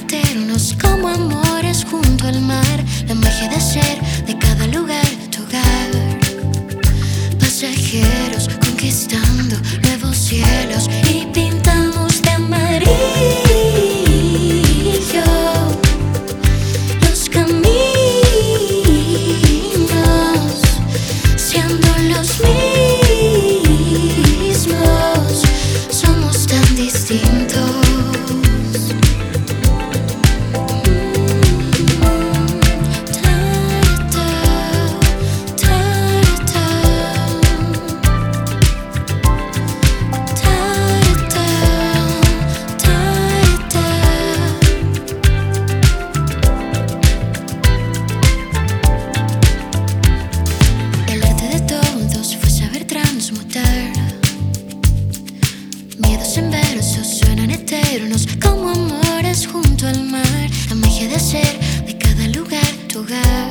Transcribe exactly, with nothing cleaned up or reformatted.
eternos como amores junto al mar. La magia de ser de cada lugar tu hogar. Pasajeros conquistando nuevos cielos y pintamos de amarillo los caminos, siendo los mismos, somos tan distintos. Miedos en versos suenan eternos como amores junto al mar. La magia de ser de cada lugar tu hogar.